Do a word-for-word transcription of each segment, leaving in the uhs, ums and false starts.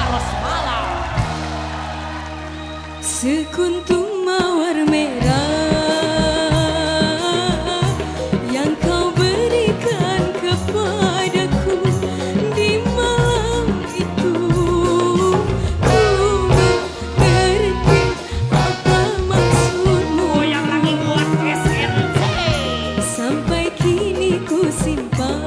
Rosmala. Sekuntum mawar merah yang kau berikan kepadaku di malam itu, ku mengerti apa maksudmu. Goyang lagi buat S N C. Sampai kini ku simpan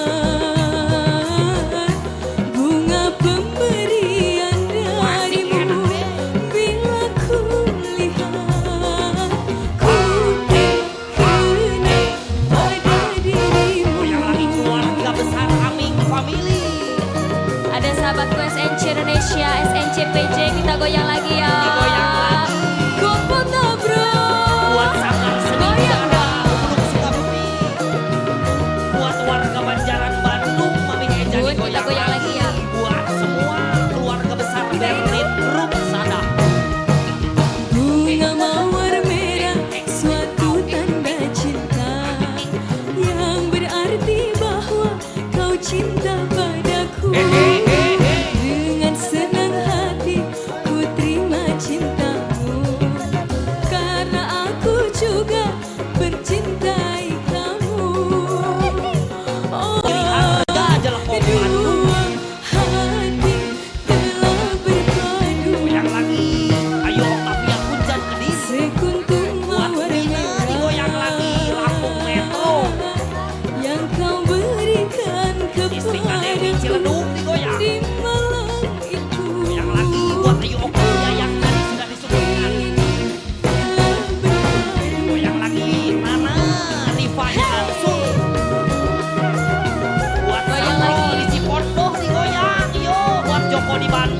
bunga pemberian darimu. Bila ku lihat, ku terkena pada dirimu. Goyang lagi keluarga besar Aming Family. Ada sahabatku S N C Indonesia, S N C P J, kita goyang lagi ya. Goyang lagi. Kopota bro. Buat Sanggar Seni Goyang Udara Gunung Sukabumi. Buat warga Banjaran Bandung, Mami Eja Bun, kita digoyang goyang lagi ya. Buat semua keluarga besar Berlin Group Sada. Bunga mawar merah, suatu tanda cinta yang berarti bahwa kau cinta padaku. Dengan senang hati ku terima cintamu, karena aku juga mencintai kamu. Oh, Iri harga jelas mau madu. dua hati telah berpadu. Goyang lagi. Ayo Octavia Hujan Kedis. Sekuntum Buat mawar Rina merah digoyang lagi. Lampung Metro. yang kau berikan Istri Kak Dewi kepadaku Ciledug digoyang. di malam itu. Goyang lagi buat Ayu Octavia yang tadi sudah disebutkan. Telah berpadu. Goyang lagi Nana Riva langsung. Buat Goyang Sandro lagi. di Cipondoh digoyang. Yo buat Joko di Bandung.